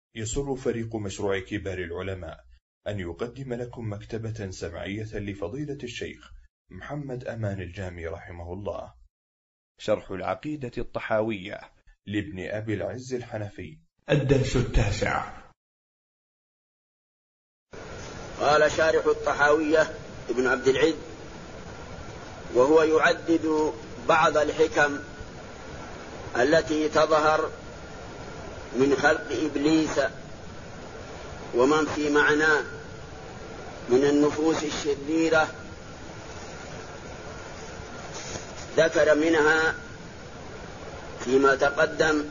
يسر فريق مشروع كبار العلماء أن يقدم لكم مكتبة سمعية لفضيلة الشيخ محمد أمان الجامي رحمه الله، شرح العقيدة الطحاوية لابن أبي العز الحنفي، الدرس 9. قال شارح الطحاوية ابن عبد العز، وهو يعدد بعض الحكم التي تظهر من خلق إبليس ومن في معناه من النفوس الشريرة. ذكر منها فيما تقدم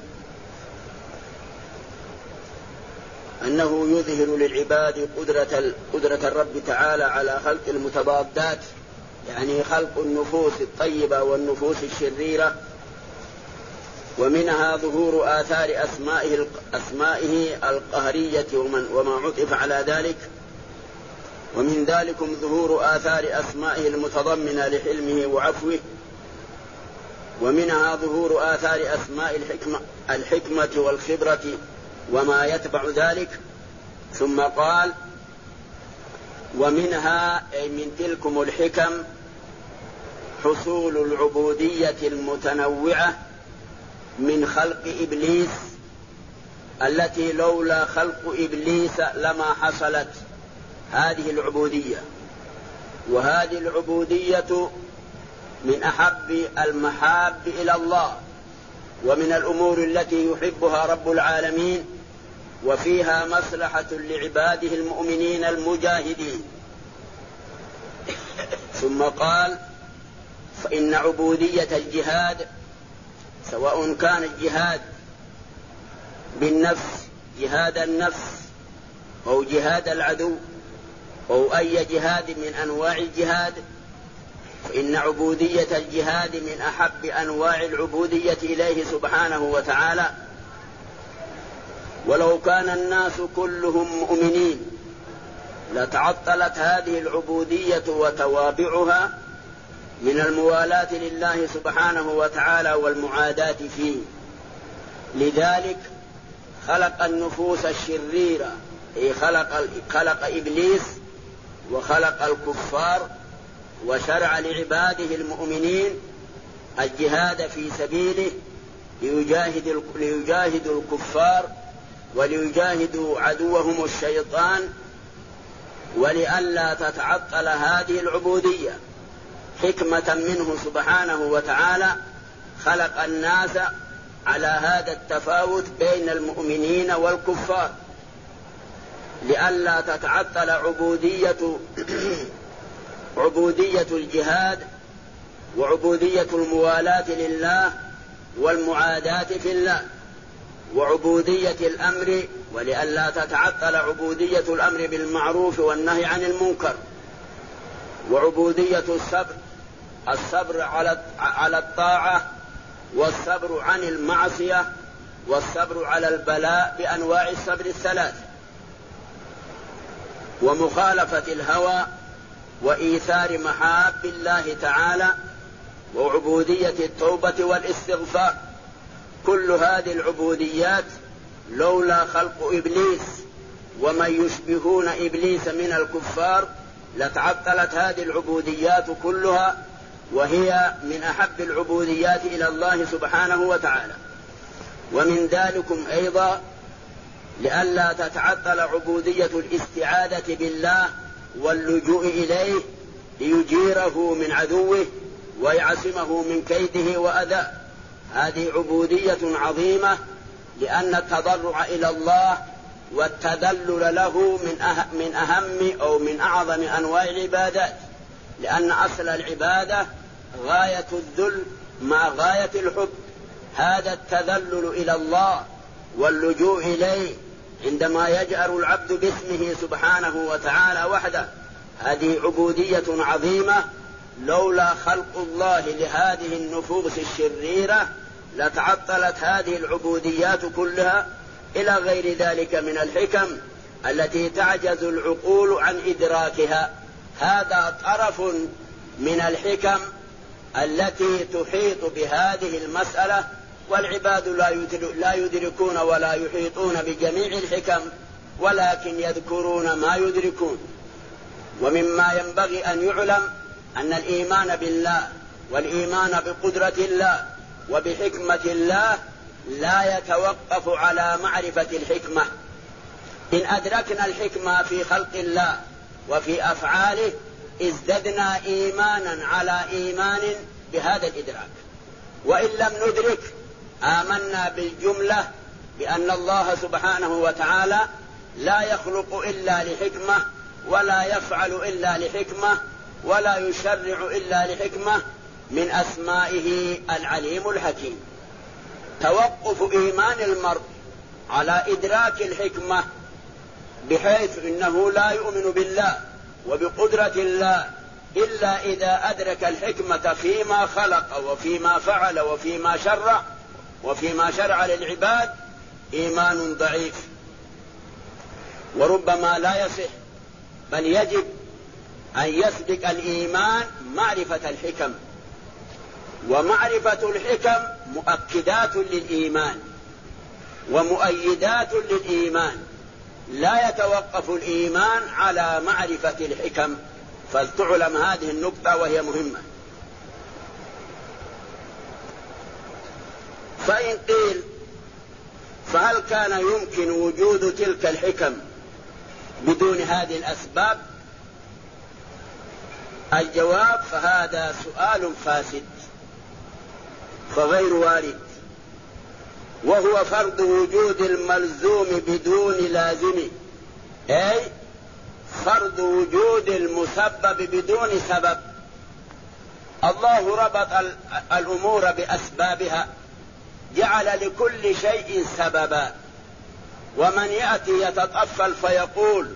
أنه يظهر للعباد قدرة الرب تعالى على خلق المتضادات، يعني خلق النفوس الطيبة والنفوس الشريرة، ومنها ظهور آثار أسمائه القهرية وما عطف على ذلك، ومن ذلكم ظهور آثار أسمائه المتضمنة لحلمه وعفوه، ومنها ظهور آثار أسماء الحكمة والخبرة وما يتبع ذلك. ثم قال: ومنها أي من تلكم الحكم حصول العبودية المتنوعة من خلق إبليس، التي لولا خلق إبليس لما حصلت هذه العبودية. وهذه العبودية من أحب المحاب إلى الله، ومن الأمور التي يحبها رب العالمين، وفيها مصلحة لعباده المؤمنين المجاهدين. ثم قال: فإن عبودية الجهاد، سواء كان الجهاد بالنفس جهاد النفس أو جهاد العدو أو أي جهاد من أنواع الجهاد، فإن عبودية الجهاد من أحب أنواع العبودية إليه سبحانه وتعالى. ولو كان الناس كلهم مؤمنين لتعطلت هذه العبودية وتوابعها من الموالاة لله سبحانه وتعالى والمعاداة فيه. لذلك خلق النفوس الشريرة، أي خلق إبليس وخلق الكفار، وشرع لعباده المؤمنين الجهاد في سبيله ليجاهدوا الكفار وليجاهدوا عدوهم الشيطان، ولئلا تتعطل هذه العبودية. حكمة منه سبحانه وتعالى خلق الناس على هذا التفاوت بين المؤمنين والكفار، لئلا تتعطل عبودية الجهاد وعبودية الموالاة لله والمعاداة في الله، وعبودية الأمر، ولئلا تتعطل عبودية الأمر بالمعروف والنهي عن المنكر، وعبودية الصبر على الطاعة، والصبر عن المعصية، والصبر على البلاء بأنواع الصبر الثلاث، ومخالفة الهوى، وإيثار محاب الله تعالى، وعبودية التوبة والاستغفار. كل هذه العبوديات لولا خلق إبليس ومن يشبهون إبليس من الكفار لتعطلت هذه العبوديات كلها، وهي من أحب العبوديات إلى الله سبحانه وتعالى. ومن ذلكم أيضا لئلا تتعطل عبودية الاستعاذة بالله واللجوء إليه ليجيره من عدوه ويعصمه من كيده وأذاه. هذه عبودية عظيمة، لأن التضرع إلى الله والتذلل له من أهم أو من أعظم أنواع العبادات، لأن أصل العبادة غاية الذل مع غاية الحب. هذا التذلل إلى الله واللجوء إليه عندما يجأر العبد باسمه سبحانه وتعالى وحده، هذه عبودية عظيمة. لولا خلق الله لهذه النفوس الشريرة لتعطلت هذه العبوديات كلها، إلى غير ذلك من الحكم التي تعجز العقول عن إدراكها. هذا طرف من الحكم التي تحيط بهذه المسألة والعباد لا يدركون ولا يحيطون بجميع الحكم، ولكن يذكرون ما يدركون. ومما ينبغي أن يعلم أن الإيمان بالله والإيمان بقدرة الله وبحكمة الله لا يتوقف على معرفة الحكمة. إن أدركنا الحكمة في خلق الله وفي أفعاله ازددنا إيمانا على إيمان بهذا الإدراك، وإن لم ندرك آمنا بالجملة بأن الله سبحانه وتعالى لا يخلق إلا لحكمة، ولا يفعل إلا لحكمة، ولا يشرع إلا لحكمة، من أسمائه العليم الحكيم. توقف إيمان المرء على إدراك الحكمة بحيث إنه لا يؤمن بالله وبقدرة الله إلا إذا أدرك الحكمة فيما خلق وفيما فعل وفيما شرع للعباد، إيمان ضعيف، وربما لا يصح، بل يجب أن يسبق الإيمان معرفة الحكم. ومعرفة الحكم مؤكدات للإيمان ومؤيدات للإيمان، لا يتوقف الإيمان على معرفة الحكم، فلتعلم هذه النقطة وهي مهمة. فإن قيل فهل كان يمكن وجود تلك الحكم بدون هذه الأسباب؟ الجواب فهذا سؤال فاسد فغير وارد، وهو فرض وجود الملزوم بدون لازم، أي فرض وجود المسبب بدون سبب. الله ربط الأمور بأسبابها، جعل لكل شيء سببا. ومن يأتي يتطفل فيقول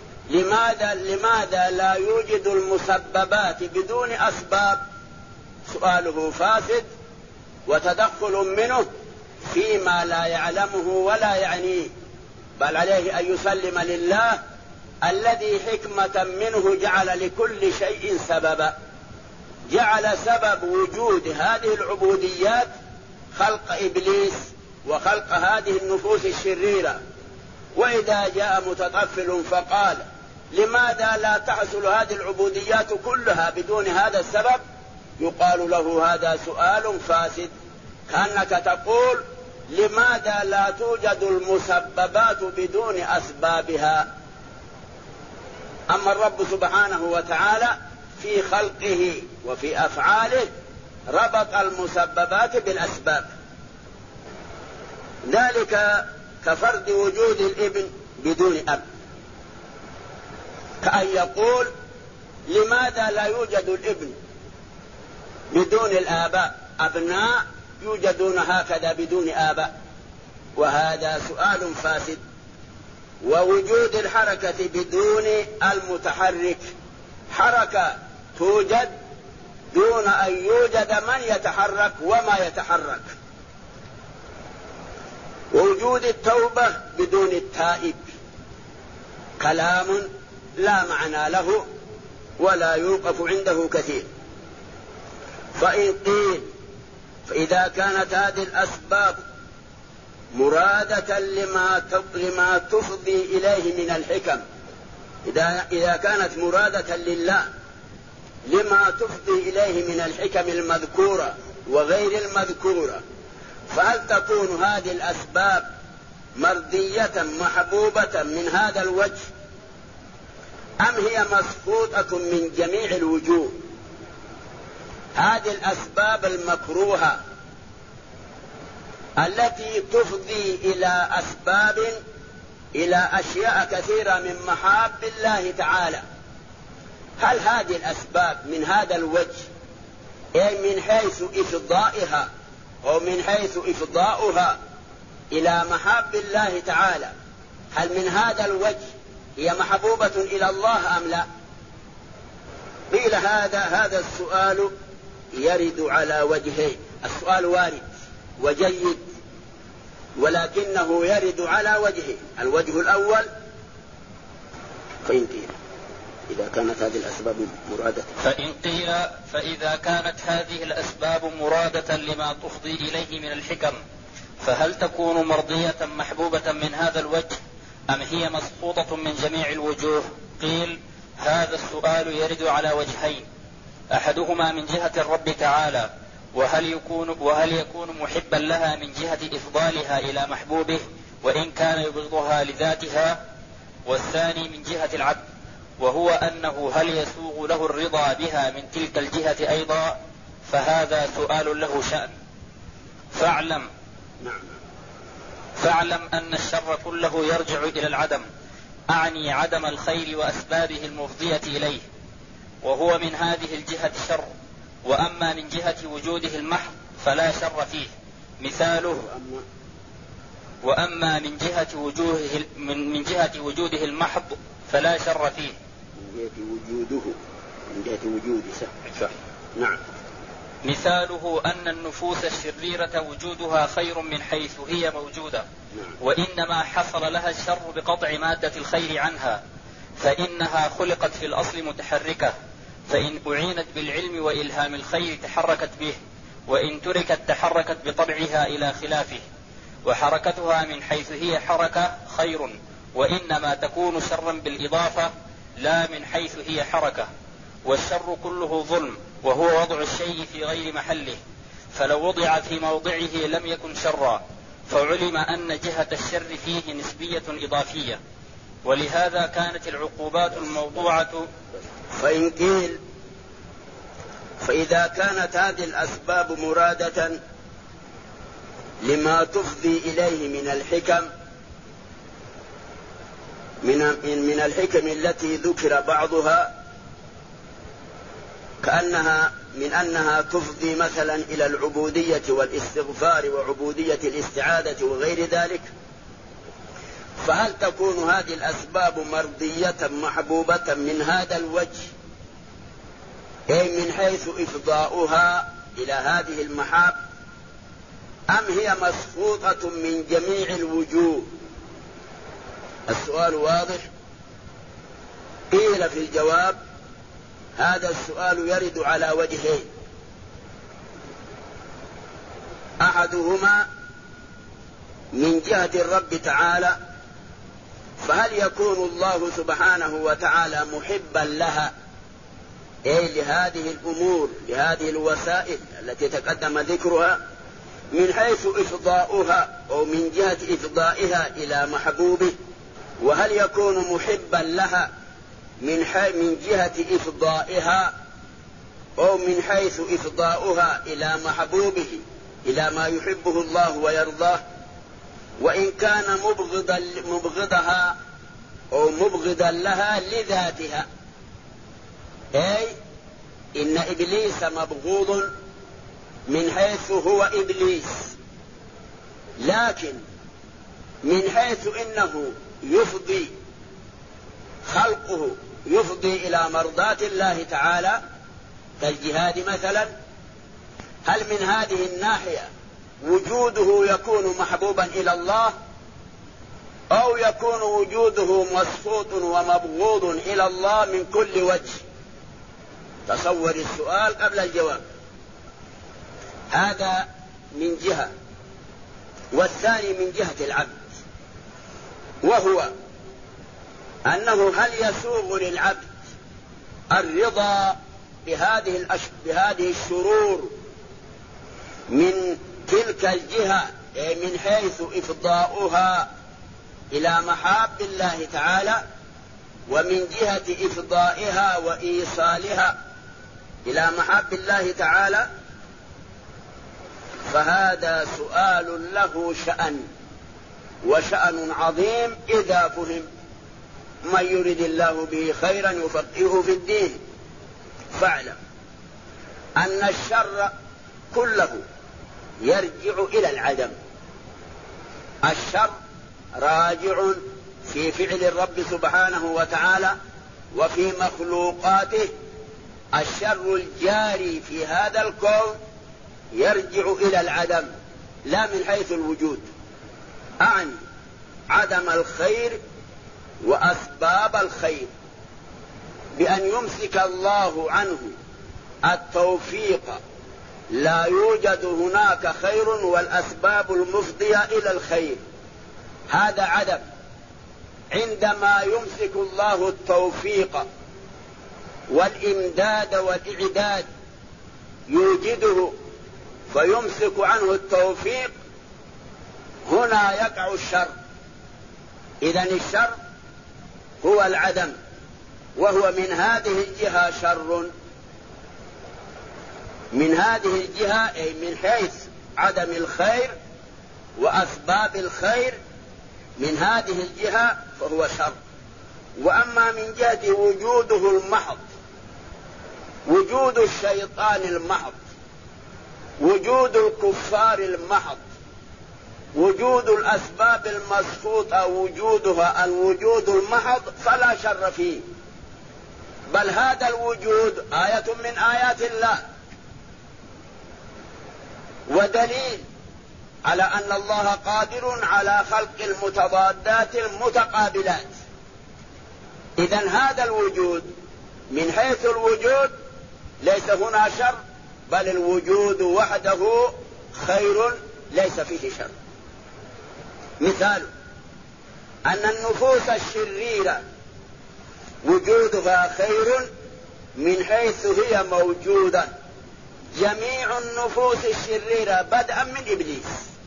لماذا لا يوجد المسببات بدون أسباب، سؤاله فاسد وتدخل منه فيما لا يعلمه ولا يعنيه، بل عليه أن يسلم لله الذي حكمة منه جعل لكل شيء سببا. جعل سبب وجود هذه العبوديات خلق إبليس وخلق هذه النفوس الشريرة. وإذا جاء متطفل فقال لماذا لا تحصل هذه العبوديات كلها بدون هذا السبب، يقال له هذا سؤال فاسد، كأنك تقول لماذا لا توجد المسببات بدون أسبابها. أما الرب سبحانه وتعالى في خلقه وفي أفعاله ربط المسببات بالأسباب، ذلك كفرض وجود الابن بدون أب، كأن يقول لماذا لا يوجد الابن بدون الآباء، أبناء يوجدون هكذا بدون آباء، وهذا سؤال فاسد. ووجود الحركة بدون المتحرك، حركة توجد دون أن يوجد من يتحرك وما يتحرك. ووجود التوبة بدون التائب كلام لا معنى له ولا يوقف عنده كثير. فإن قيل فإذا كانت هذه الأسباب مرادة لما تفضي إليه من الحكم، إذا كانت مرادة لله لما تفضي إليه من الحكم المذكورة وغير المذكورة، فهل تكون هذه الأسباب مرضية محبوبة من هذا الوجه، أم هي مسقوطة من جميع الوجوه؟ هذه الأسباب المكروهة التي تفضي إلى أشياء كثيرة من محاب الله تعالى، هل هذه الأسباب من هذا الوجه، أي من حيث إفضائها أو من حيث إفضاؤها إلى محاب الله تعالى، هل من هذا الوجه هي محبوبة إلى الله أم لا؟ قيل هذا السؤال يرد على وجهين. السؤال وارد وجيد، ولكنه يرد على وجهين. الوجه الأول فإن قيل إذا كانت هذه الأسباب مرادة. فإن قيل فإذا كانت هذه الأسباب مرادة لما تفضي إليه من الحكم فهل تكون مرضية محبوبة من هذا الوجه أم هي مسقوطة من جميع الوجوه؟ قيل هذا السؤال يرد على وجهين، أحدهما من جهة الرب تعالى وهل يكون محبا لها من جهة إفضالها إلى محبوبه وإن كان يبغضها لذاتها، والثاني من جهة العبد وهو أنه هل يسوغ له الرضا بها من تلك الجهة أيضا، فهذا سؤال له شأن. فاعلم أن الشر كله يرجع إلى العدم، أعني عدم الخير وأسبابه المفضية إليه، وهو من هذه الجهة شر. وأما من جهة وجوده المحض فلا شر فيه، مثاله وأما من جهة وجوده المحض فلا شر فيه. من جهة وجوده نعم. مثاله أن النفوس الشريرة وجودها خير من حيث هي موجودة، وإنما حصل لها الشر بقطع مادة الخير عنها، فإنها خلقت في الأصل متحركة، فإن أعينت بالعلم وإلهام الخير تحركت به، وإن تركت تحركت بطبعها إلى خلافه، وحركتها من حيث هي حركة خير، وإنما تكون شرا بالإضافة لا من حيث هي حركة. والشر كله ظلم، وهو وضع الشيء في غير محله، فلو وضع في موضعه لم يكن شرا، فعلم أن جهة الشر فيه نسبية إضافية، ولهذا كانت العقوبات الموضوعة. فإن قيل فإذا كانت هذه الأسباب مرادة لما تفضي إليه من الحكم من الحكم التي ذكر بعضها أنها تفضي مثلا إلى العبودية والاستغفار وعبودية الاستعادة وغير ذلك، فهل تكون هذه الأسباب مرضية محبوبة من هذا الوجه، أي من حيث إفضاؤها إلى هذه المحاب، أم هي مسقوطة من جميع الوجوه؟ السؤال واضح. قيل في الجواب هذا السؤال يرد على وجهين، أحدهما من جهة الرب تعالى، فهل يكون الله سبحانه وتعالى محبا لها، أي لهذه الأمور لهذه الوسائل التي تقدم ذكرها، من حيث إفضاؤها أو من جهة إفضائها إلى محبوبه، وهل يكون محبا لها من جهة إفضائها أو من حيث إفضاؤها إلى محبوبه إلى ما يحبه الله ويرضاه، وإن كان مبغضها أو مبغضا لها لذاتها، أي إن إبليس مبغوض من حيث هو إبليس، لكن من حيث إنه يفضي خلقه يفضي إلى مرضاة الله تعالى كالجهاد مثلا، هل من هذه الناحية وجوده يكون محبوبا إلى الله، أو يكون وجوده مسخوط ومبغوض إلى الله من كل وجه؟ تصور السؤال قبل الجواب. هذا من جهة، والثاني من جهة العبد، وهو أنه هل يسوغ للعبد الرضا بهذه الشرور من تلك الجهة، من حيث إفضاؤها إلى محاب الله تعالى، ومن جهة إفضائها وإيصالها إلى محاب الله تعالى؟ فهذا سؤال له شأن، وشأن عظيم إذا فهم. من يرد الله به خيرا يفقهه في الدين. فاعلم أن الشر كله يرجع إلى العدم. الشر راجع في فعل الرب سبحانه وتعالى وفي مخلوقاته. الشر الجاري في هذا الكون يرجع إلى العدم لا من حيث الوجود، أعني عدم الخير وأسباب الخير. بأن يمسك الله عنه التوفيق لا يوجد هناك خير والأسباب المفضية إلى الخير، هذا عدم. عندما يمسك الله التوفيق والإمداد والإعداد يوجده فيمسك عنه التوفيق، هنا يقع الشر. إذن الشر هو العدم، وهو من هذه الجهة شر، من هذه الجهة أي من حيث عدم الخير وأسباب الخير، من هذه الجهة فهو شر. وأما من جهة وجوده المحض، وجود الشيطان المحض، وجود الكفار المحض، وجود الأسباب المسقوطة وجودها الوجود المحض، فلا شر فيه، بل هذا الوجود آية من آيات الله ودليل على أن الله قادر على خلق المتضادات المتقابلات. إذن هذا الوجود من حيث الوجود ليس هنا شر، بل الوجود وحده خير ليس فيه شر. مثال أن النفوس الشريرة وجودها خير من حيث هي موجودة. جميع النفوس الشريرة بدءا من إبليس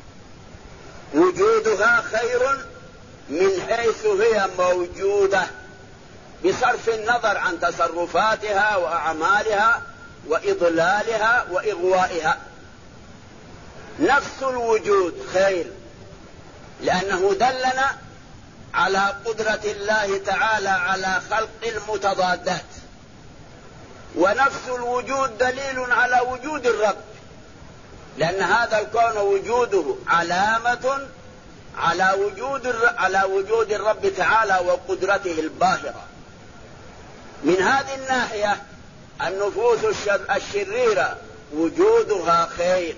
وجودها خير من حيث هي موجودة، بصرف النظر عن تصرفاتها وأعمالها وإضلالها وإغوائها. نفس الوجود خير، لأنه دلنا على قدرة الله تعالى على خلق المتضادات، ونفس الوجود دليل على وجود الرب، لأن هذا الكون وجوده علامة على وجود الرب تعالى وقدرته الباهرة. من هذه الناحية النفوس الشريرة وجودها خير.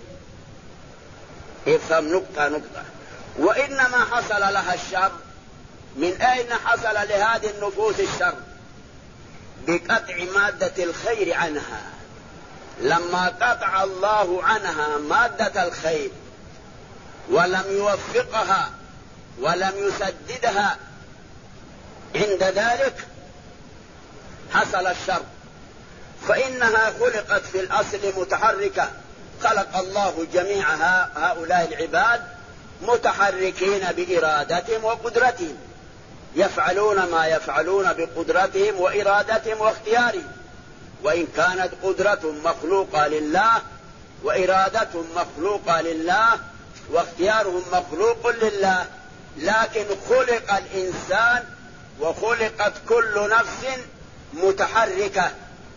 افهم نقطة. وإنما حصل لها الشر، من أين حصل لهذه النفوس الشر؟ بقطع مادة الخير عنها. لما قطع الله عنها مادة الخير ولم يوفقها ولم يسددها، عند ذلك حصل الشر. فإنها خلقت في الأصل متحركة، خلق الله جميع هؤلاء العباد متحركين بإرادتهم وقدرتهم، يفعلون ما يفعلون بقدرتهم وإرادتهم واختيارهم. وإن كانت قدرتهم مخلوقة لله وإرادتهم مخلوقة لله واختيارهم مخلوق لله، لكن خلق الإنسان وخلقت كل نفس متحركة.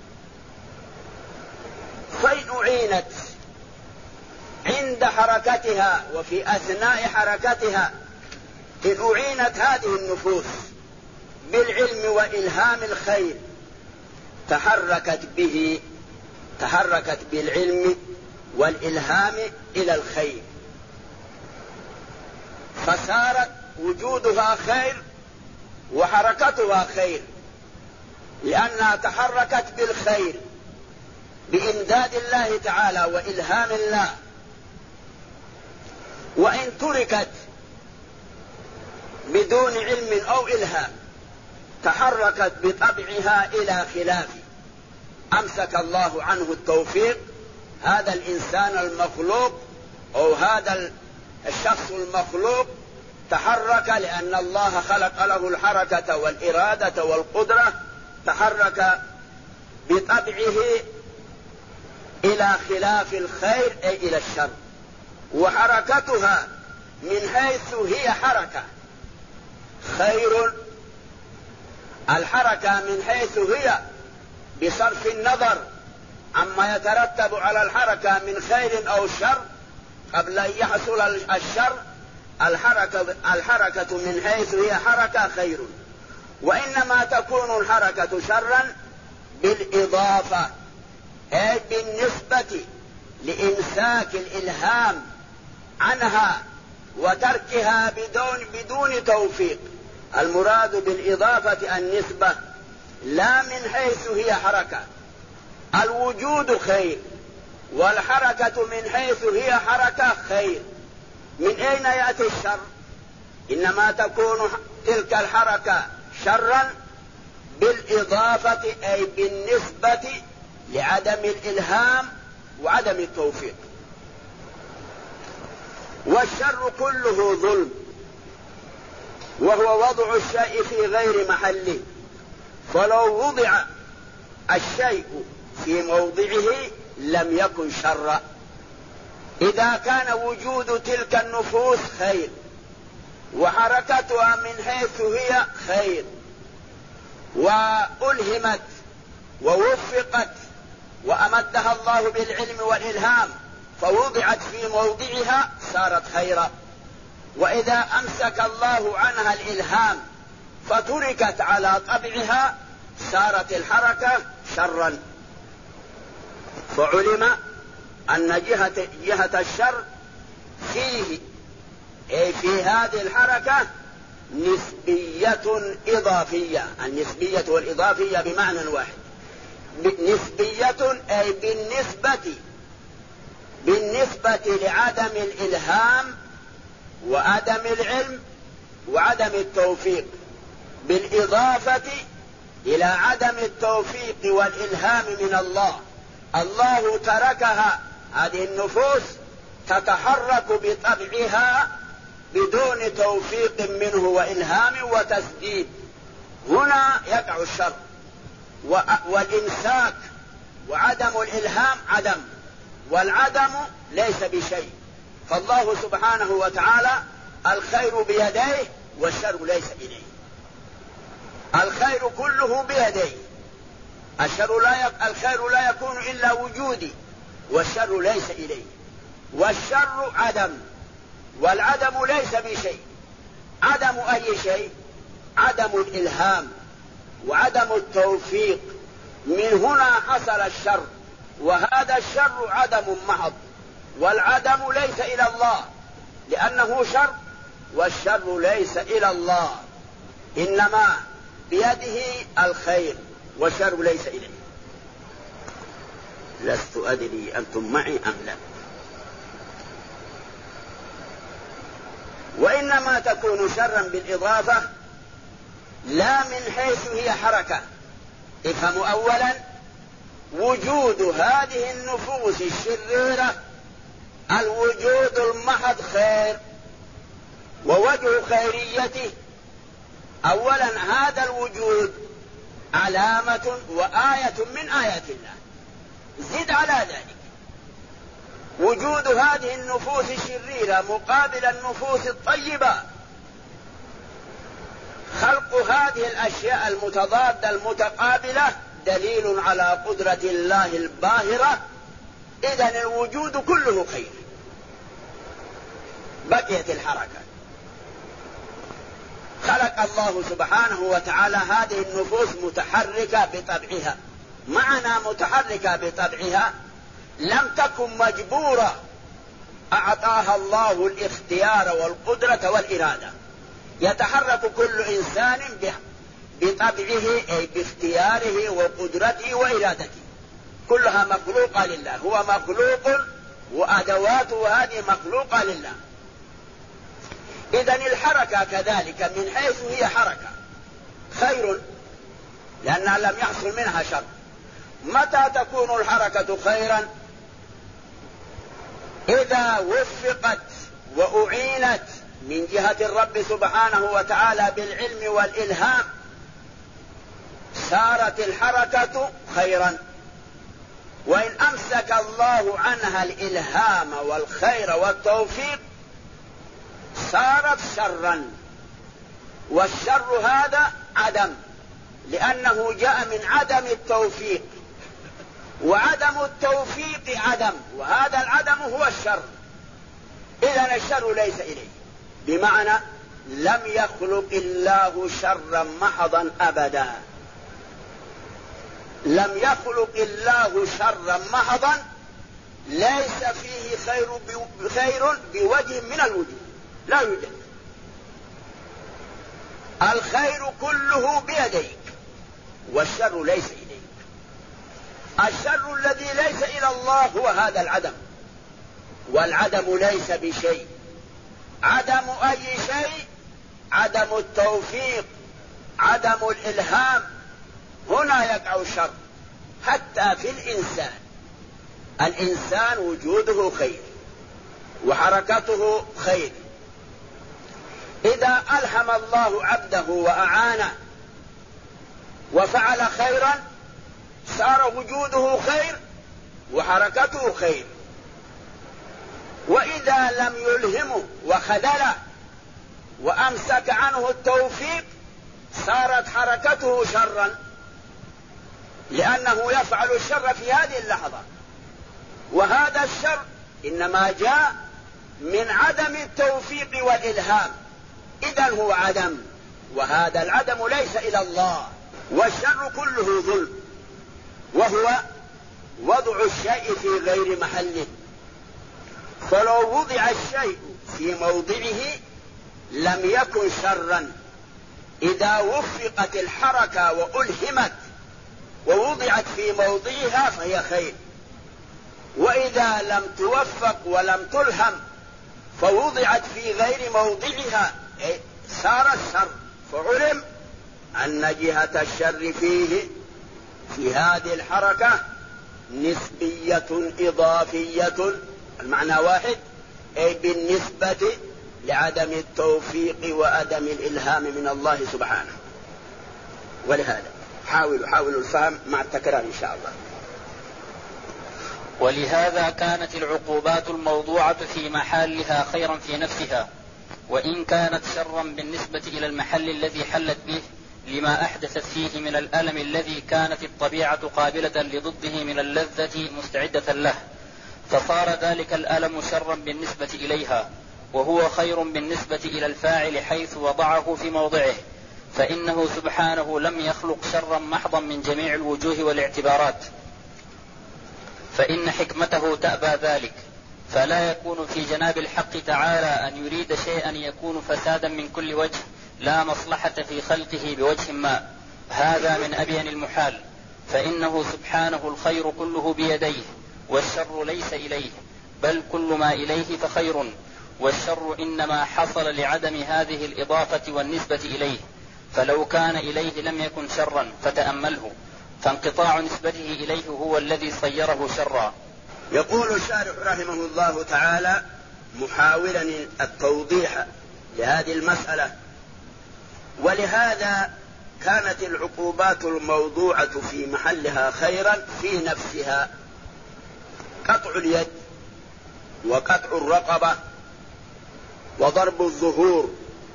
فإن أعينت عند حركتها وفي أثناء حركتها، إن أعينت هذه النفوس بالعلم وإلهام الخير تحركت بالعلم والإلهام إلى الخير، فصارت وجودها خير وحركتها خير، لأنها تحركت بالخير بإمداد الله تعالى وإلهام الله. وإن تركت بدون علم أو إلهام تحركت بطبعها إلى خلافه، أمسك الله عنه التوفيق. هذا الإنسان المخلوق أو هذا الشخص المخلوق تحرك لأن الله خلق له الحركة والإرادة والقدرة، تحرك بطبعه إلى خلاف الخير أي إلى الشر. وحركتها من حيث هي حركة خير، الحركة من حيث هي بصرف النظر عما يترتب على الحركة من خير أو شر قبل أن يحصل الشر، الحركة من حيث هي حركة خير. وإنما تكون الحركة شرا بالإضافة، أي بالنسبة لإمساك الإلهام عنها وتركها بدون توفيق. المراد بالإضافة النسبة، لا من حيث هي حركة. الوجود خير، والحركة من حيث هي حركة خير. من أين يأتي الشر؟ إنما تكون تلك الحركة شرا بالإضافة، أي بالنسبة لعدم الإلهام وعدم التوفيق. والشر كله ظلم، وهو وضع الشيء في غير محله. فلو وضع الشيء في موضعه لم يكن شرا. إذا كان وجود تلك النفوس خير، وحركتها من حيث هي خير، وألهمت ووفقت وأمدها الله بالعلم والإلهام فوضعت في موضعها صارت خيرا. وإذا أمسك الله عنها الإلهام فتركت على طبعها صارت الحركة شرا. فعلم أن جهة الشر فيه، أي في هذه الحركة، نسبية إضافية. النسبية والإضافية بمعنى واحد. نسبية أي بالنسبة لعدم الإلهام وعدم العلم وعدم التوفيق، بالإضافة إلى عدم التوفيق والإلهام من الله. الله تركها هذه النفوس تتحرك بطبعها بدون توفيق منه وإلهام وتسديد. هنا يقع الشر. والإمساك وعدم الإلهام عدم، والعدم ليس بشيء. فالله سبحانه وتعالى الخير بيديه والشر ليس إليه. الخير كله بيديه. الخير لا يكون إلا وجودي، والشر ليس إليه. والشر عدم، والعدم ليس بشيء. عدم أي شيء؟ عدم الإلهام وعدم التوفيق. من هنا حصل الشر، وهذا الشر عدم محض. والعدم ليس إلى الله لأنه شر، والشر ليس إلى الله، إنما بيده الخير والشر ليس إليه. لست أدري أنتم معي أم لا. وإنما تكون شرا بالإضافة لا من حيث هي حركة. افهموا أولا، وجود هذه النفوس الشريرة الوجود المحض خير. ووجه خيريته أولا هذا الوجود علامة وآية من آيات الله. زد على ذلك وجود هذه النفوس الشريرة مقابل النفوس الطيبة. خلق هذه الأشياء المتضادة المتقابلة دليل على قدرة الله الباهرة. إذن الوجود كله خير. بقيت الحركة. خلق الله سبحانه وتعالى هذه النفوس متحركة بطبعها. معنى متحركة بطبعها لم تكن مجبورة، أعطاها الله الاختيار والقدرة والإرادة. يتحرك كل إنسان بطبعه، أي باختياره وقدرته وإرادته. كلها مخلوقة لله. هو مخلوق وأدواته هذه مخلوقة لله. إذن الحركة كذلك من حيث هي حركة خير، لأنها لم يحصل منها شر. متى تكون الحركة خيرا؟ إذا وفقت وأعينت من جهة الرب سبحانه وتعالى بالعلم والإلهام صارت الحركة خيرا. وإن أمسك الله عنها الإلهام والخير والتوفيق صارت شرا. والشر هذا عدم، لأنه جاء من عدم التوفيق، وعدم التوفيق عدم، وهذا العدم هو الشر. إذن الشر ليس إليه، بمعنى لم يخلق الله شرا محضا أبدا. لم يخلق الله شرا محضا ليس فيه خير بوجه من الوجوه، لا يوجد. الخير كله بيديك، والشر ليس إليك. الشر الذي ليس إلى الله هو هذا العدم، والعدم ليس بشيء. عدم أي شيء؟ عدم التوفيق، عدم الإلهام، هنا يقع الشر. حتى في الإنسان، الإنسان وجوده خير وحركته خير، إذا ألهم الله عبده وأعانه وفعل خيرا صار وجوده خير وحركته خير، وإذا لم يلهمه وخذله وأمسك عنه التوفيق صارت حركته شرا، لأنه يفعل الشر في هذه اللحظة. وهذا الشر إنما جاء من عدم التوفيق والإلهام، إذن هو عدم، وهذا العدم ليس إلى الله. والشر كله ظلم، وهو وضع الشيء في غير محله. فلو وضع الشيء في موضعه لم يكن شرا، إذا وفقت الحركة وألهمت ووضعت في موضعها فهي خير، وإذا لم توفق ولم تلهم فوضعت في غير موضعها صار الشر. فعلم أن جهة الشر فيه في هذه الحركة نسبية إضافية، المعنى واحد، أي بالنسبة لعدم التوفيق وعدم الإلهام من الله سبحانه. ولهذا حاولوا الفهم مع التكرار إن شاء الله. ولهذا كانت العقوبات الموضوعة في محلها خيرا في نفسها، وإن كانت شرا بالنسبة إلى المحل الذي حلت به، لما أحدثت فيه من الألم الذي كانت الطبيعة قابلة لضده من اللذة مستعدة له، فصار ذلك الألم شرا بالنسبة إليها، وهو خير بالنسبة إلى الفاعل حيث وضعه في موضعه، فإنه سبحانه لم يخلق شرا محضا من جميع الوجوه والاعتبارات، فإن حكمته تأبى ذلك، فلا يكون في جناب الحق تعالى أن يريد شيئا يكون فسادا من كل وجه، لا مصلحة في خلقه بوجه ما، هذا من أبين المحال، فإنه سبحانه الخير كله بيديه، والشر ليس إليه، بل كل ما إليه فخير، والشر إنما حصل لعدم هذه الإضافة والنسبة إليه، فلو كان إليه لم يكن شرا، فتأمله، فانقطاع نسبته إليه هو الذي صيره شرا. يقول الشارح رحمه الله تعالى محاولا التوضيح لهذه المسألة: ولهذا كانت العقوبات الموضوعة في محلها خيرا في نفسها، قطع اليد وقطع الرقبة وضرب الظهور.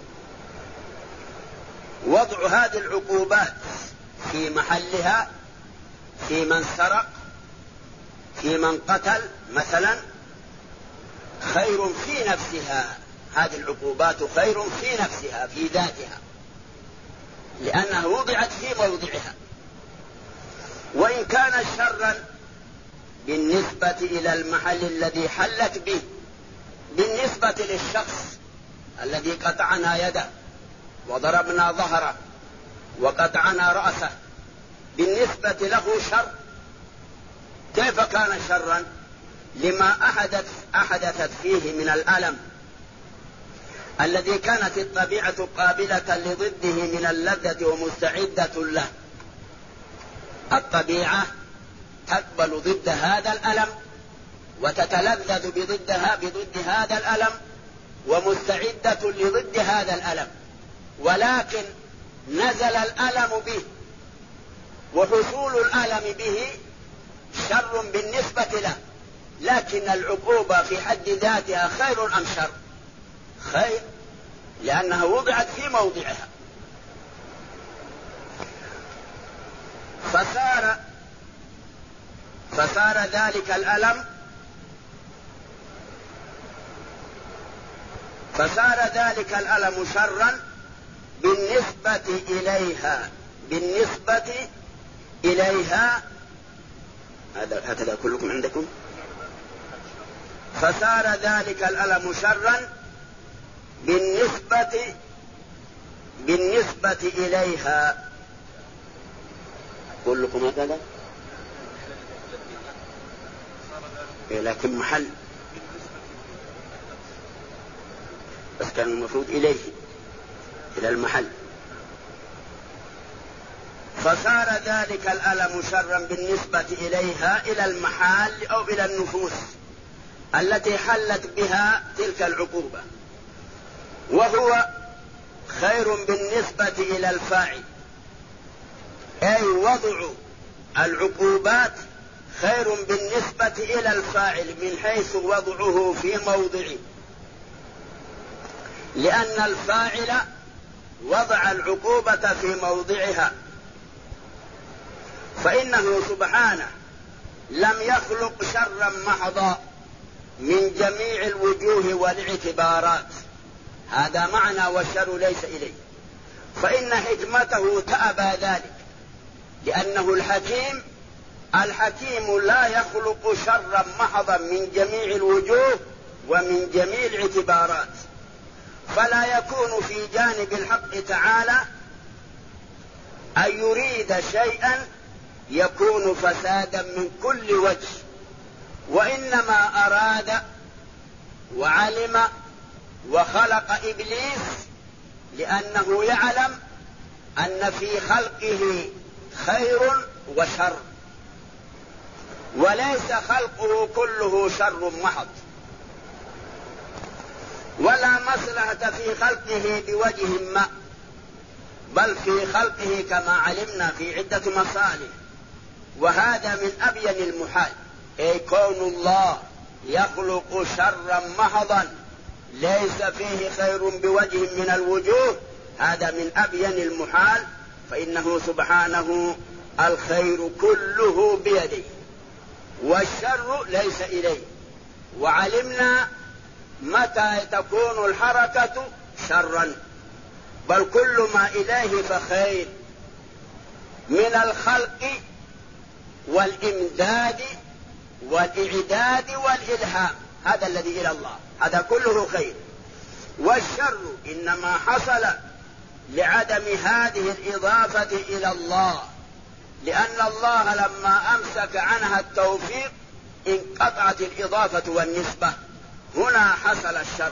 وضع هذه العقوبات في محلها في من سرق، في من قتل مثلا، خير في نفسها. هذه العقوبات خير في نفسها في ذاتها، لأنها وضعت في موضعها. وإن كان شرا بالنسبة إلى المحل الذي حلت به، بالنسبة للشخص الذي قطعنا يده وضربنا ظهره وقطعنا رأسه، بالنسبة له شر. كيف كان شرا؟ لما أحدثت فيه من الألم الذي كانت الطبيعة قابلة لضده من اللذة ومستعدة له. الطبيعة تقبل ضد هذا الألم وتتلذذ بضد هذا الألم ومستعدة لضد هذا الألم، ولكن نزل الألم به وحصول الألم به شر بالنسبة له، لكن العقوبة في حد ذاتها خير أم شر؟ خير، لأنها وضعت في موضعها. فصار ذلك الألم شرا بالنسبة إليها. هكذا كلكم عندكم. فصار ذلك الألم شرا بالنسبة إليها، كلكم هكذا لكن محل، بس كان المفروض إليه إلى المحل. فصار ذلك الألم شرا بالنسبة إليها إلى المحال أو إلى النفوس التي حلت بها تلك العقوبة، وهو خير بالنسبة إلى الفاعل، أي وضع العقوبات خير بالنسبة إلى الفاعل من حيث وضعه في موضعه، لأن الفاعل وضع العقوبة في موضعها، فإنه سبحانه لم يخلق شرا محضا من جميع الوجوه والاعتبارات، هذا معنى والشر ليس إليه، فإن حكمته تأبى ذلك، لأنه الحكيم لا يخلق شرا محضا من جميع الوجوه ومن جميع الاعتبارات، فلا يكون في جانب الحق تعالى أن يريد شيئا يكون فسادا من كل وجه، وإنما أراد وعلم وخلق إبليس لأنه يعلم أن في خلقه خير وشر، وليس خلقه كله شر محض، ولا مصلحة في خلقه بوجه ما، بل في خلقه كما علمنا في عدة مصالح، وهذا من أبين المحال، أي كون الله يخلق شرا محضا ليس فيه خير بوجه من الوجوه، هذا من أبين المحال، فإنه سبحانه الخير كله بيده والشر ليس إليه، وعلمنا متى تكون الحركة شرا، بل كل ما إليه فخير من الخلق والإمداد والإعداد والإلهام، هذا الذي إلى الله، هذا كله خير. والشر إنما حصل لعدم هذه الإضافة إلى الله، لأن الله لما أمسك عنها التوفيق انقطعت الإضافة والنسبة، هنا حصل الشر.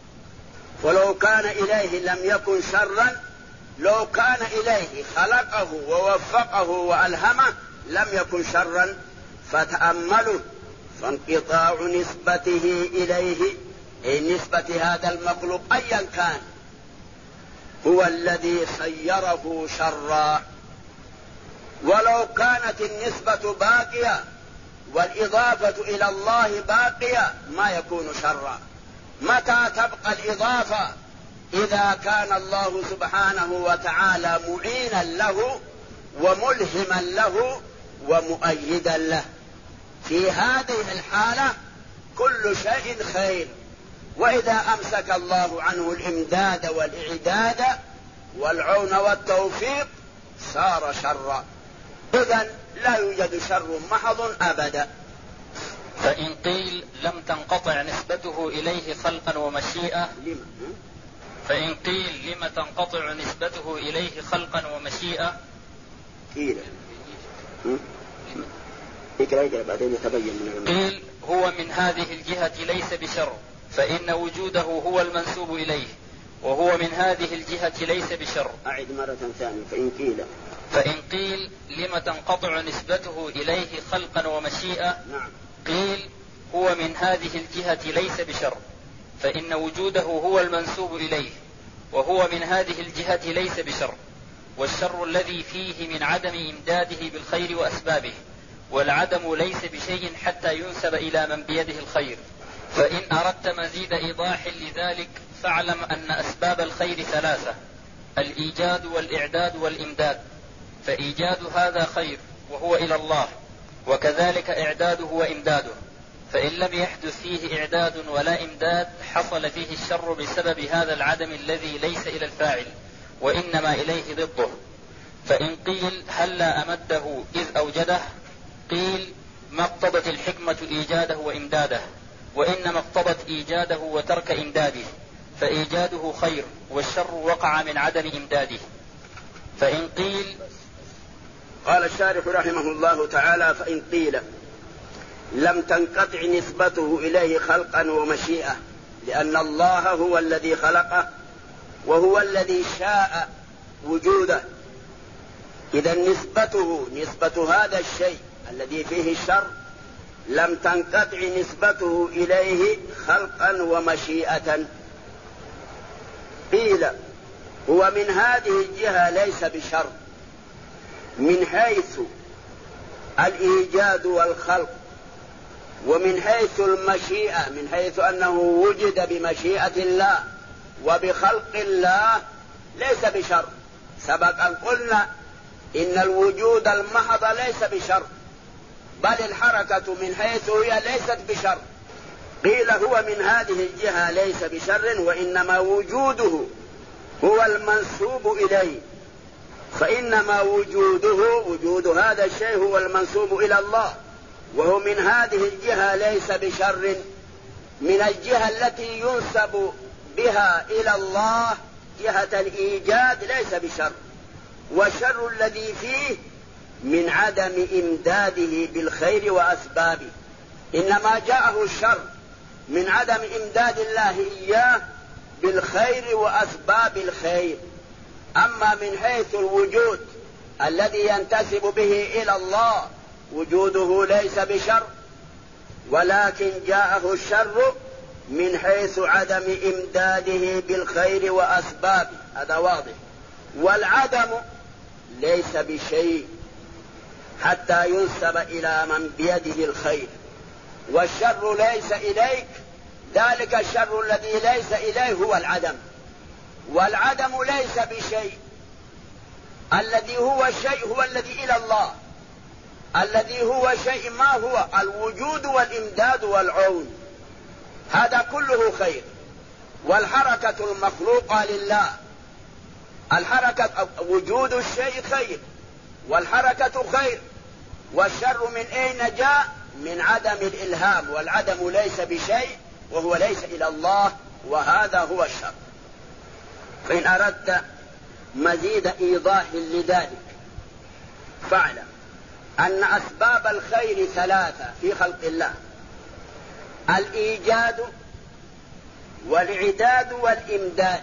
ولو كان إليه لم يكن شرا، لو كان إليه خلقه ووفقه وألهمه لم يكن شرا، فتأملوا، فانقطاع نسبته إليه، أي نسبة هذا المخلوق أيا كان، هو الذي صيره شرا. ولو كانت النسبة باقية والإضافة إلى الله باقية ما يكون شرا. متى تبقى الإضافة؟ إذا كان الله سبحانه وتعالى معينا له وملهما له ومؤيدا له، في هذه الحالة كل شيء خير. وإذا أمسك الله عنه الإمداد والإعداد والعون والتوفيق صار شرا. إذن لا يوجد شر محض أبدا. فإن قيل لم تنقطع نسبته إليه خلقا ومشيئة، فإن قيل لم تنقطع نسبته إليه خلقا ومشيئة، قيل هو من هذه الجهة ليس بشر، فإن وجوده هو المنسوب إليه، وهو من هذه الجهة ليس بشر. أعد مرة ثانية. فإن قيل لم تنقطع نسبته إليه خلقا ومشيئة، نعم. قيل هو من هذه الجهة ليس بشر، فإن وجوده هو المنسوب إليه، وهو من هذه الجهة ليس بشر، والشر الذي فيه من عدم إمداده بالخير وأسبابه، والعدم ليس بشيء حتى ينسب إلى من بيده الخير. فإن أردت مزيد إيضاح لذلك فاعلم أن أسباب الخير ثلاثة: الإيجاد والإعداد والإمداد، فإيجاد هذا خير وهو إلى الله، وكذلك إعداده وإمداده، فإن لم يحدث فيه إعداد ولا إمداد حصل فيه الشر بسبب هذا العدم الذي ليس إلى الفاعل وإنما إليه ضده. فإن قيل هلا أمده إذ أوجده، قيل ما اقتضت الحكمة إيجاده وإمداده، وإنما اقتضت إيجاده وترك إمداده، فإيجاده خير والشر وقع من عدم إمداده. فإن قيل قال الشارح رحمه الله تعالى: فإن قيل لم تنقطع نسبته إليه خلقا ومشيئة، لأن الله هو الذي خلقه وهو الذي شاء وجوده، إذا نسبة هذا الشيء الذي فيه الشر لم تنقطع نسبته إليه خلقا ومشيئة. قيل هو من هذه الجهة ليس بشر من حيث الإيجاد والخلق، ومن حيث المشيئة من حيث أنه وجد بمشيئة الله وبخلق الله ليس بشر. سبق أن قلنا إن الوجود المحض ليس بشر، بل الحركة من حيث هي ليست بشر. قيل هو من هذه الجهة ليس بشر، وإنما وجوده هو المنسوب إليه، فإنما وجود هذا الشيء هو المنسوب إلى الله، وهو من هذه الجهة ليس بشر. من الجهة التي ينسب بها إلى الله جهة الإيجاد ليس بشر، والشر الذي فيه من عدم إمداده بالخير وأسبابه، إنما جاءه الشر من عدم إمداد الله إياه بالخير وأسباب الخير. أما من حيث الوجود الذي ينتسب به إلى الله وجوده ليس بشر، ولكن جاءه الشر من حيث عدم إمداده بالخير وأسبابه، هذا واضح. والعدم ليس بشيء حتى ينسب إلى من بيده الخير، والشر ليس إليك، ذلك الشر الذي ليس إليه هو العدم، والعدم ليس بشيء. الذي هو شيء هو الذي إلى الله، الذي هو شيء ما هو الوجود والإمداد والعون، هذا كله خير. والحركة المخلوقة لله، الحركة وجود الشيء خير، والحركة خير. والشر من أين جاء؟ من عدم الإلهام، والعدم ليس بشيء وهو ليس إلى الله، وهذا هو الشر. فإن أردت مزيد إيضاح لذلك فاعلم أن أسباب الخير ثلاثة في خلق الله: الإيجاد والإعداد والإمداد.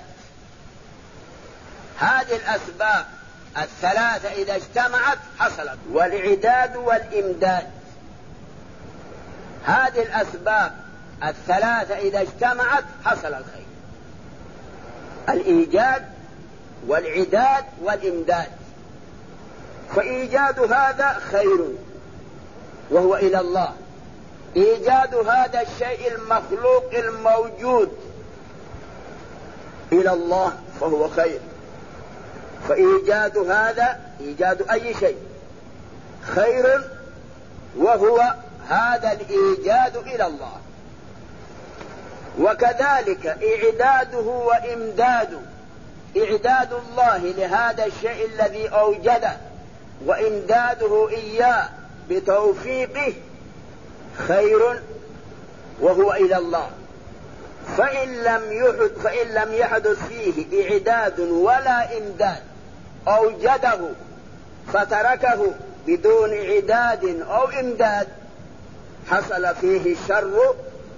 هذه الأسباب الثلاثة إذا اجتمعت حصلت، والإعداد والإمداد. هذه الأسباب الثلاثة إذا اجتمعت حصل الخير: الإيجاد والإعداد والإمداد. فإيجاد هذا خير وهو إلى الله، إيجاد هذا الشيء المخلوق الموجود إلى الله فهو خير. فإيجاد هذا إيجاد أي شيء خير، وهو هذا الإيجاد إلى الله. وكذلك إعداده وإمداده، إعداد الله لهذا الشيء الذي أوجده وإمداده إياه بتوفيقه خير وهو إلى الله. فإن لم يحدث فيه إعداد ولا إمداد، أوجده فتركه بدون إعداد أو إمداد، حصل فيه الشر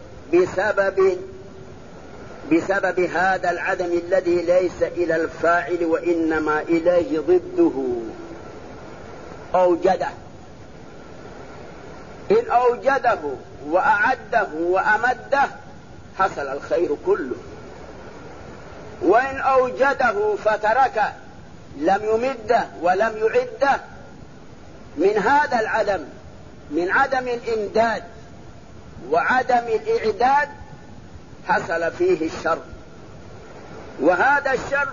بسبب هذا العدم الذي ليس إلى الفاعل وإنما إليه ضده. أوجده، إن أوجده وأعده وأمده حصل الخير كله. وإن أوجده فترك لم يمده ولم يعده من هذا العدم، من عدم الإمداد وعدم الإعداد، حصل فيه الشر. وهذا الشر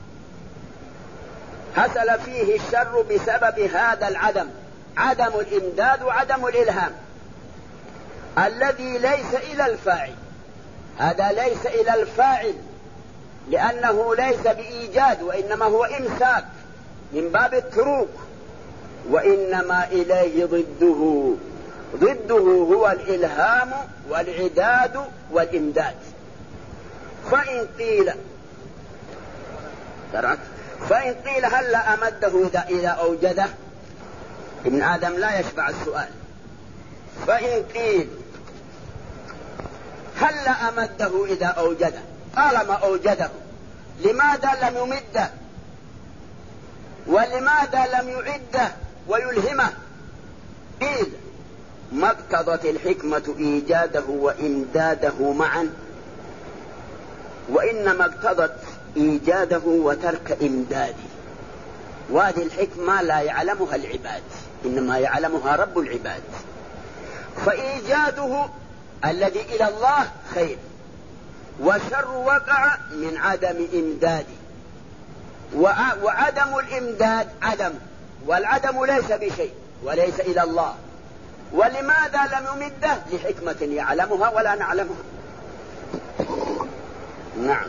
حصل فيه الشر بسبب هذا العدم، عدم الإمداد وعدم الإلهام الذي ليس إلى الفاعل. هذا ليس إلى الفاعل لأنه ليس بإيجاد، وإنما هو إمساك من باب التروك، وإنما إليه ضده هو الإلهام والعداد والإمداد. فإن قيل هل أمده إذا أوجده؟ ابن آدم لا يشبع السؤال. فإن قيل هل أمده إذا أوجده؟ طالما أوجده لماذا لم يمده؟ ولماذا لم يعده ويلهمه؟ قيل ما اقتضت الحكمة إيجاده وإمداده معا، وإنما اقتضت إيجاده وترك إمداده، وهذه الحكمة لا يعلمها العباد، إنما يعلمها رب العباد. فإيجاده الذي إلى الله خير، والشر وقع من عدم إمداده، وعدم الإمداد عدم، والعدم ليس بشيء وليس إلى الله. ولماذا لم يمده؟ لحكمة يعلمها ولا نعلمها. نعم.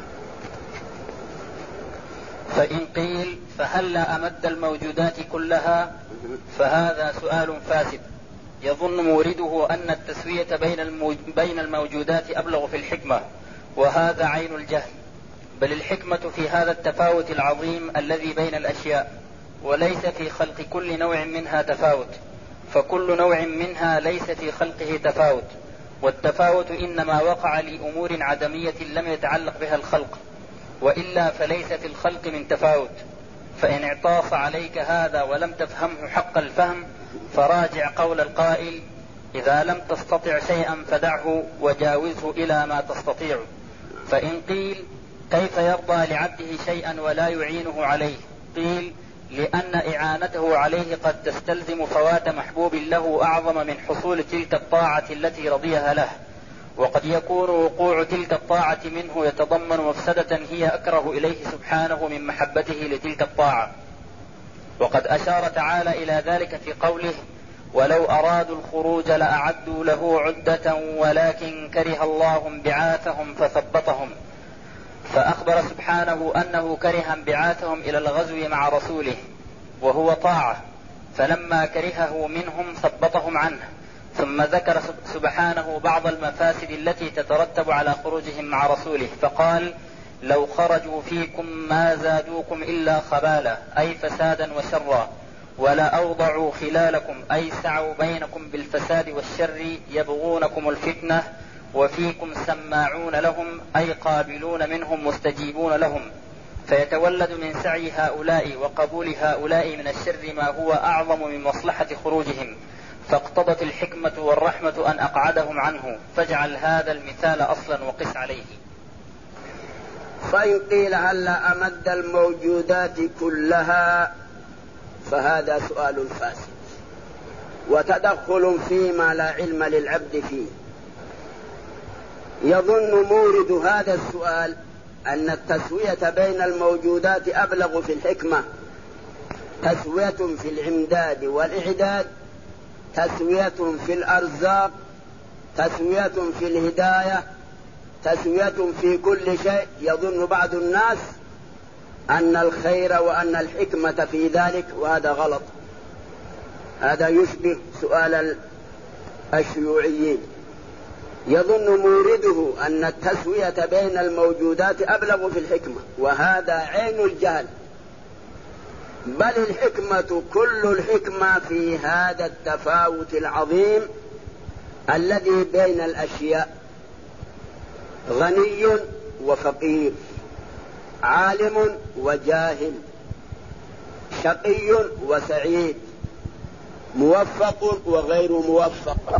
فإن قيل فهل أمد الموجودات كلها؟ فهذا سؤال فاسد، يظن مورده أن التسوية بين الموجودات أبلغ في الحكمة، وهذا عين الجهل. بل الحكمة في هذا التفاوت العظيم الذي بين الأشياء، وليس في خلق كل نوع منها تفاوت، فكل نوع منها ليس في خلقه تفاوت، والتفاوت إنما وقع لأمور عدمية لم يتعلق بها الخلق، وإلا فليس في الخلق من تفاوت. فإن اعطاف عليك هذا ولم تفهمه حق الفهم فراجع قول القائل: إذا لم تستطع شيئا فدعه وجاوزه إلى ما تستطيع. فإن قيل كيف يرضى لعبده شيئا ولا يعينه عليه؟ قيل لأن إعانته عليه قد تستلزم فوات محبوب له أعظم من حصول تلك الطاعة التي رضيها له، وقد يكون وقوع تلك الطاعة منه يتضمن مفسدة هي أكره إليه سبحانه من محبته لتلك الطاعة. وقد أشار تعالى إلى ذلك في قوله: ولو أرادوا الخروج لأعدوا له عدة ولكن كره الله انبعاثهم فثبطهم. فأخبر سبحانه أنه كره انبعاثهم إلى الغزو مع رسوله وهو طاعة، فلما كرهه منهم ثبطهم عنه. ثم ذكر سبحانه بعض المفاسد التي تترتب على خروجهم مع رسوله، فقال: لو خرجوا فيكم ما زادوكم إلا خبالا، أي فسادا وشرا، ولا أوضعوا خلالكم، أي سعوا بينكم بالفساد والشر، يبغونكم الفتنة، وفيكم سماعون لهم، أي قابلون منهم مستجيبون لهم، فيتولد من سعي هؤلاء وقبول هؤلاء من الشر ما هو أعظم من مصلحة خروجهم، فاقتضت الحكمة والرحمة أن أقعدهم عنه، فاجعل هذا المثال أصلا وقس عليه. فإن قيل هل أمد الموجودات كلها؟ فهذا سؤال فاسد وتدخل فيما لا علم للعبد فيه. يظن مورد هذا السؤال أن التسوية بين الموجودات أبلغ في الحكمة، تسوية في الإمداد والإعداد، تسوية في الأرزاق، تسوية في الهداية، تسوية في كل شيء. يظن بعض الناس أن الخير وأن الحكمة في ذلك، وهذا غلط. هذا يشبه سؤال الشيوعيين. يظن مورده أن التسوية بين الموجودات أبلغ في الحكمة، وهذا عين الجهل. بل الحكمة كل الحكمة في هذا التفاوت العظيم الذي بين الأشياء، غني وفقير، عالم وجاهل، شقي وسعيد، موفق وغير موفق.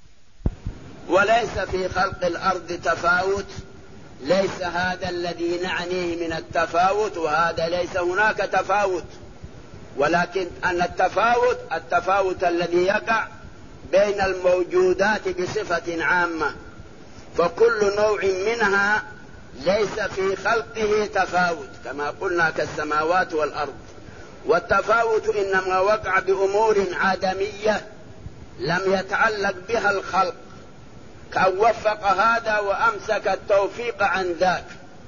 وليس في خلق الأرض تفاوت، ليس هذا الذي نعنيه من التفاوت، وهذا ليس هناك تفاوت، ولكن أن التفاوت الذي يقع بين الموجودات بصفة عامة، فكل نوع منها ليس في خلقه تفاوت كما قلنا كالسماوات والأرض. والتفاوت إنما وقع بأمور عدمية لم يتعلق بها الخلق، كأن وفق هذا وأمسك التوفيق عن ذاك،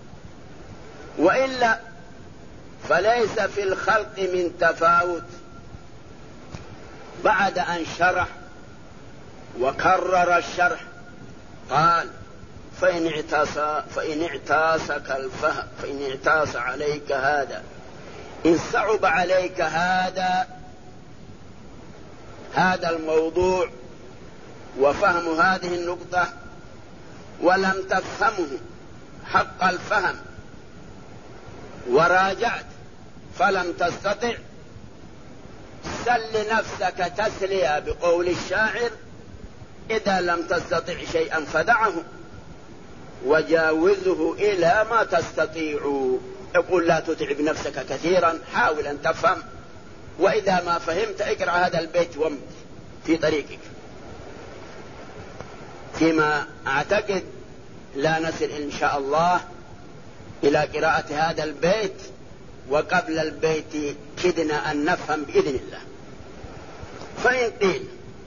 وإلا فليس في الخلق من تفاوت. بعد أن شرح وكرر الشرح قال: فإن اعتاص عليك هذا، إن صعب عليك هذا هذا الموضوع وفهم هذه النقطة ولم تفهمه حق الفهم وراجعت فلم تستطع، سل نفسك تسلية بقول الشاعر: إذا لم تستطع شيئا فدعه وجاوزه إلى ما تستطيع. يقول: لا تتعب نفسك كثيرا، حاول أن تفهم، وإذا ما فهمت اقرأ هذا البيت وامض في طريقك. فيما أعتقد لا نصل إن شاء الله إلى قراءة هذا البيت، وقبل البيت كدنا أن نفهم بإذن الله. فإن قيل: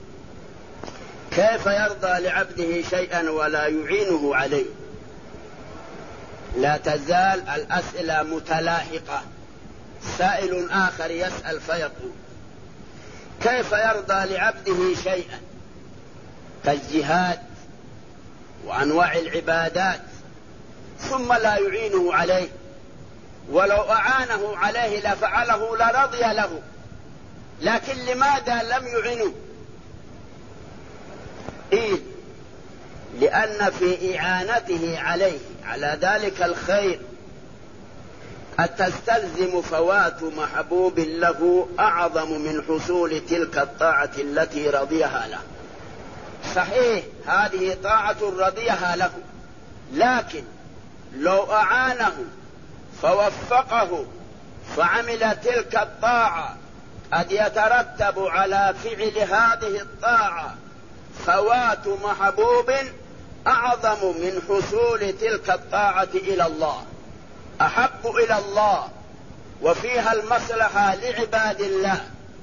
كيف يرضى لعبده شيئا ولا يعينه عليه؟ لا تزال الأسئلة متلاحقة. سائل آخر يسأل فيقول: كيف يرضى لعبده شيئا كالجهاد وأنواع العبادات ثم لا يعينه عليه؟ ولو أعانه عليه لفعله لرضي له، لكن لماذا لم يعينه؟ إيه؟ لأن في إعانته عليه على ذلك الخير قد تستلزم فوات محبوب له أعظم من حصول تلك الطاعة التي رضيها له. صحيح هذه طاعة رضيها له، لكن لو أعانه فوفقه فعمل تلك الطاعة قد يترتب على فعل هذه الطاعة فوات محبوب أعظم من حصول تلك الطاعة إلى الله، أحب إلى الله وفيها المصلحة لعباد الله.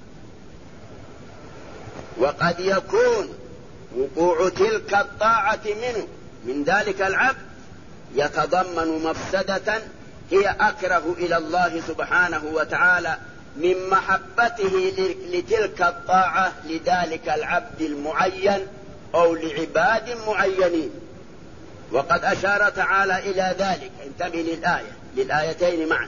وقد يكون وقوع تلك الطاعة منه من ذلك العبد يتضمن مفسدة هي أكره إلى الله سبحانه وتعالى من محبته لتلك الطاعة لذلك العبد المعين أو لعباد معينين. وقد أشار تعالى إلى ذلك، انتبه للآيتين معا،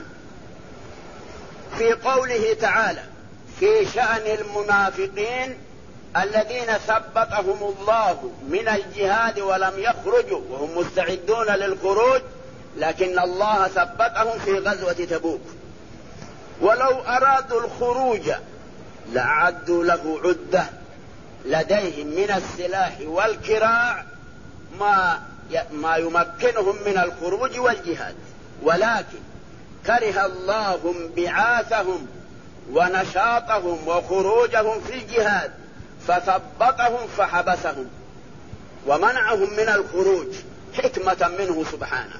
في قوله تعالى في شأن المنافقين الذين ثبتهم الله من الجهاد ولم يخرجوا وهم مستعدون للخروج، لكن الله ثبتهم في غزوة تبوك. ولو أرادوا الخروج لأعدوا له عدة لديهم من السلاح والكراع ما يمكنهم من الخروج والجهاد، ولكن كره الله انبعاثهم ونشاطهم وخروجهم في الجهاد فثبطهم فحبسهم ومنعهم من الخروج حكمة منه سبحانه.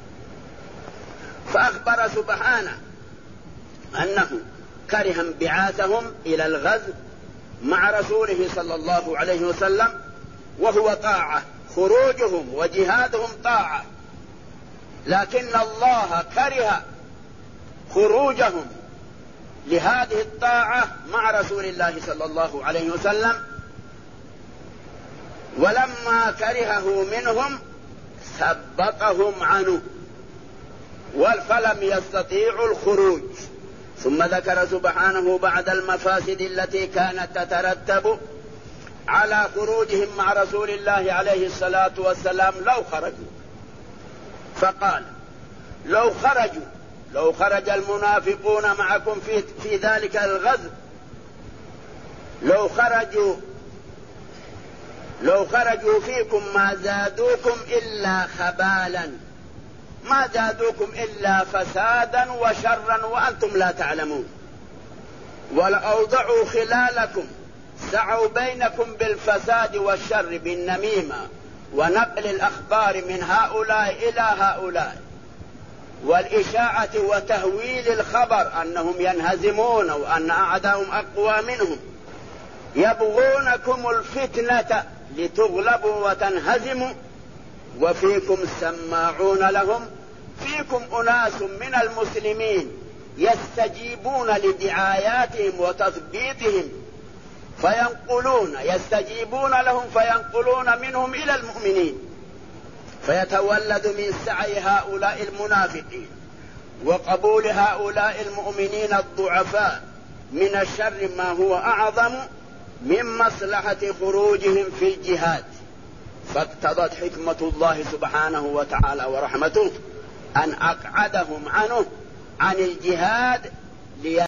فأخبر سبحانه أنه كره انبعاثهم إلى الغزو مع رسوله صلى الله عليه وسلم، وهو طاعة، خروجهم وجهادهم طاعة، لكن الله كره خروجهم لهذه الطاعة مع رسول الله صلى الله عليه وسلم، ولما كرهه منهم ثبطهم عنه فلم يستطيعوا الخروج. ثم ذكر سبحانه بعد المفاسد التي كانت تترتب على خروجهم مع رسول الله عليه الصلاة والسلام لو خرجوا، فقال: لو خرج المنافقون معكم في ذلك الغزو، لو خرجوا فيكم ما زادوكم إلا خبالا، ما زادوكم إلا فسادا وشرا وأنتم لا تعلمون، ولأوضعوا خلالكم، سعوا بينكم بالفساد والشر بالنميمة ونقل الأخبار من هؤلاء إلى هؤلاء والإشاعة وتهويل الخبر أنهم ينهزمون وأن أعداءهم أقوى منهم، يبغونكم الفتنة لتغلبوا وتنهزموا، وفيكم سماعون لهم، فيكم أناس من المسلمين يستجيبون لدعاياتهم وتثبيتهم يستجيبون لهم فينقلون منهم إلى المؤمنين، فيتولد من سعي هؤلاء المنافقين وقبول هؤلاء المؤمنين الضعفاء من الشر ما هو أعظم من مصلحة خروجهم في الجهاد، فاقتضت حكمة الله سبحانه وتعالى ورحمته أن أقعدهم عنه عن الجهاد